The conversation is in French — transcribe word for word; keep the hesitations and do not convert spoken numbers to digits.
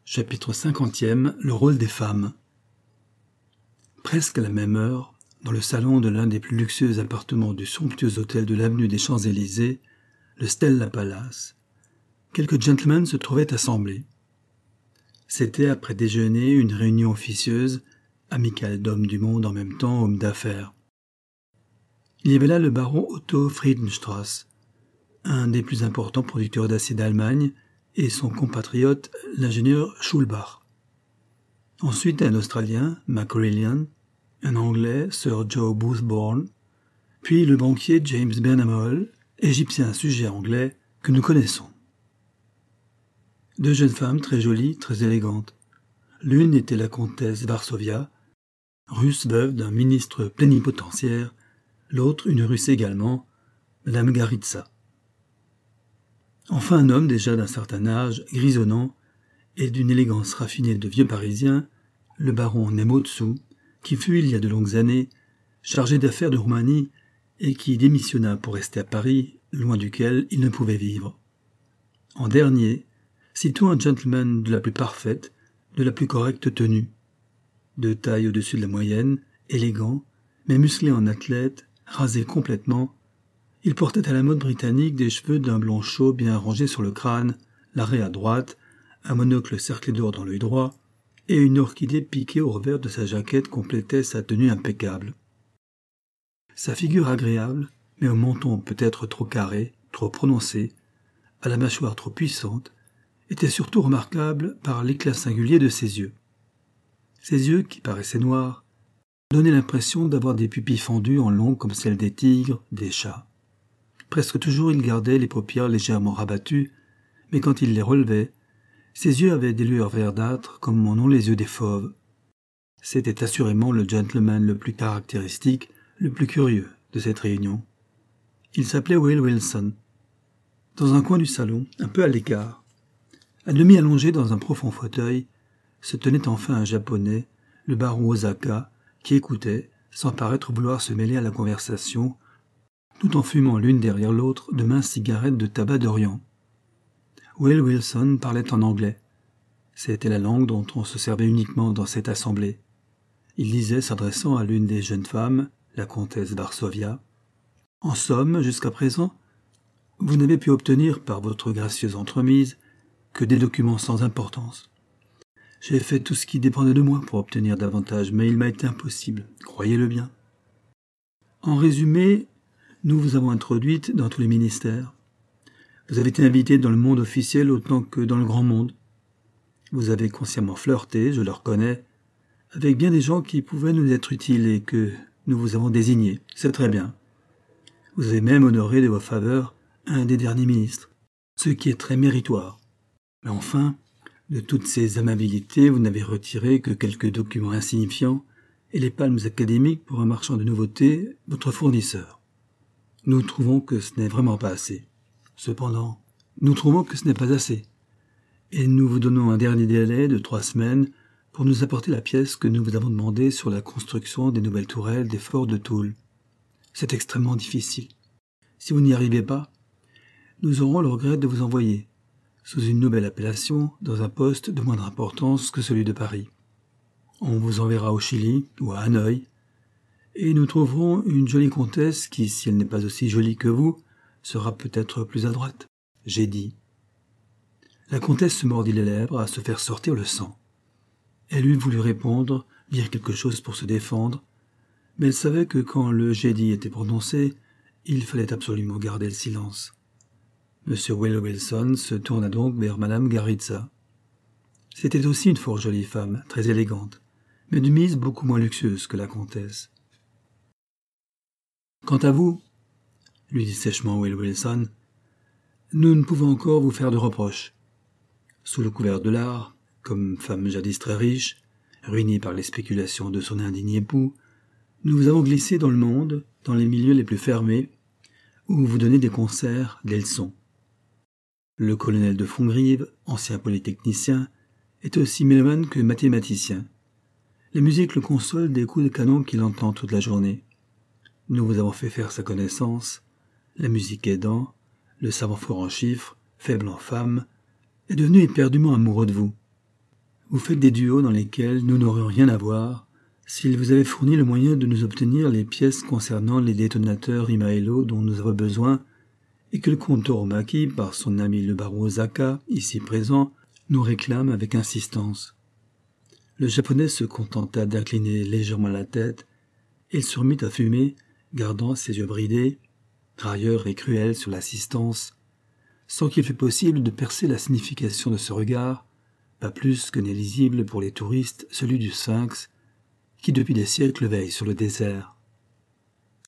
Chapitre cinquantième. Le rôle des femmes. Presque à la même heure, dans le salon de l'un des plus luxueux appartements du somptueux hôtel de l'avenue des Champs-Élysées, le Stella Palace, quelques gentlemen se trouvaient assemblés. C'était, après déjeuner, une réunion officieuse, amicale d'hommes du monde en même temps hommes d'affaires. Il y avait là le baron Otto Friedenstrass, un des plus importants producteurs d'acier d'Allemagne, et son compatriote, l'ingénieur Schulbach. Ensuite, un Australien, McCrellian, un Anglais, Sir Joe Boothbourne, puis le banquier James Bernamol, égyptien sujet anglais, que nous connaissons. Deux jeunes femmes très jolies, très élégantes. L'une était la comtesse Varsovia, russe veuve d'un ministre plénipotentiaire, l'autre une russe également, madame Garitza. Enfin un homme déjà d'un certain âge, grisonnant, et d'une élégance raffinée de vieux parisien, le baron Nemotsu, qui fut il y a de longues années chargé d'affaires de Roumanie et qui démissionna pour rester à Paris, loin duquel il ne pouvait vivre. En dernier, citons un gentleman de la plus parfaite, de la plus correcte tenue. De taille au-dessus de la moyenne, élégant, mais musclé en athlète, rasé complètement, il portait à la mode britannique des cheveux d'un blond chaud bien rangés sur le crâne, l'arrêt à droite, un monocle cerclé d'or dans l'œil droit, et une orchidée piquée au revers de sa jaquette complétait sa tenue impeccable. Sa figure agréable, mais au menton peut-être trop carré, trop prononcé, à la mâchoire trop puissante, était surtout remarquable par l'éclat singulier de ses yeux. Ses yeux, qui paraissaient noirs, donnaient l'impression d'avoir des pupilles fendues en long comme celles des tigres, des chats. Presque toujours il gardait les paupières légèrement rabattues, mais quand il les relevait, ses yeux avaient des lueurs verdâtres comme en ont les yeux des fauves. C'était assurément le gentleman le plus caractéristique, le plus curieux de cette réunion. Il s'appelait Will Wilson. Dans un coin du salon, un peu à l'écart, à demi allongé dans un profond fauteuil, se tenait enfin un japonais, le baron Osaka, qui écoutait, sans paraître vouloir se mêler à la conversation, tout en fumant l'une derrière l'autre de minces cigarettes de tabac d'Orient. Will Wilson parlait en anglais. C'était la langue dont on se servait uniquement dans cette assemblée. Il disait, s'adressant à l'une des jeunes femmes, la comtesse Varsovia, « En somme, jusqu'à présent, vous n'avez pu obtenir, par votre gracieuse entremise, que des documents sans importance. J'ai fait tout ce qui dépendait de moi pour obtenir davantage, mais il m'a été impossible, croyez-le bien. En résumé, nous vous avons introduite dans tous les ministères. Vous avez été invitée dans le monde officiel autant que dans le grand monde. Vous avez consciemment flirté, je le reconnais, avec bien des gens qui pouvaient nous être utiles et que nous vous avons désignés. C'est très bien. Vous avez même honoré de vos faveurs un des derniers ministres, ce qui est très méritoire. Mais enfin, de toutes ces amabilités, vous n'avez retiré que quelques documents insignifiants et les palmes académiques pour un marchand de nouveautés, votre fournisseur. Nous trouvons que ce n'est vraiment pas assez. Cependant, nous trouvons que ce n'est pas assez. Et nous vous donnons un dernier délai de trois semaines pour nous apporter la pièce que nous vous avons demandée sur la construction des nouvelles tourelles des forts de Toul. C'est extrêmement difficile. Si vous n'y arrivez pas, nous aurons le regret de vous envoyer, sous une nouvelle appellation, dans un poste de moindre importance que celui de Paris. On vous enverra au Chili ou à Hanoï, et nous trouverons une jolie comtesse qui, si elle n'est pas aussi jolie que vous, sera peut-être plus adroite. J'ai dit. La comtesse se mordit les lèvres à se faire sortir le sang. Elle eût voulu répondre, dire quelque chose pour se défendre, mais elle savait que quand le j'ai dit était prononcé, il fallait absolument garder le silence. Monsieur Will Wilson se tourna donc vers madame Garitza. C'était aussi une fort jolie femme, très élégante, mais de mise beaucoup moins luxueuse que la comtesse. « Quant à vous, lui dit sèchement Will Wilson, nous ne pouvons encore vous faire de reproches. Sous le couvert de l'art, comme femme jadis très riche, ruinée par les spéculations de son indigne époux, nous vous avons glissé dans le monde, dans les milieux les plus fermés, où vous donnez des concerts, des leçons. Le colonel de Fongrive, ancien polytechnicien, est aussi mélomane que mathématicien. La musique le console des coups de canon qu'il entend toute la journée. Nous vous avons fait faire sa connaissance, la musique aidant, le savant fort en chiffres, faible en femmes, est devenu éperdument amoureux de vous. Vous faites des duos dans lesquels nous n'aurions rien à voir s'il vous avait fourni le moyen de nous obtenir les pièces concernant les détonateurs Imaelo dont nous avons besoin et que le comte Toromaki, par son ami le baron Osaka, ici présent, nous réclame avec insistance. » Le japonais se contenta d'incliner légèrement la tête, et il se remit à fumer, gardant ses yeux bridés, railleurs et cruels sur l'assistance, sans qu'il fût possible de percer la signification de ce regard, pas plus que n'est lisible pour les touristes celui du sphinx, qui depuis des siècles veille sur le désert.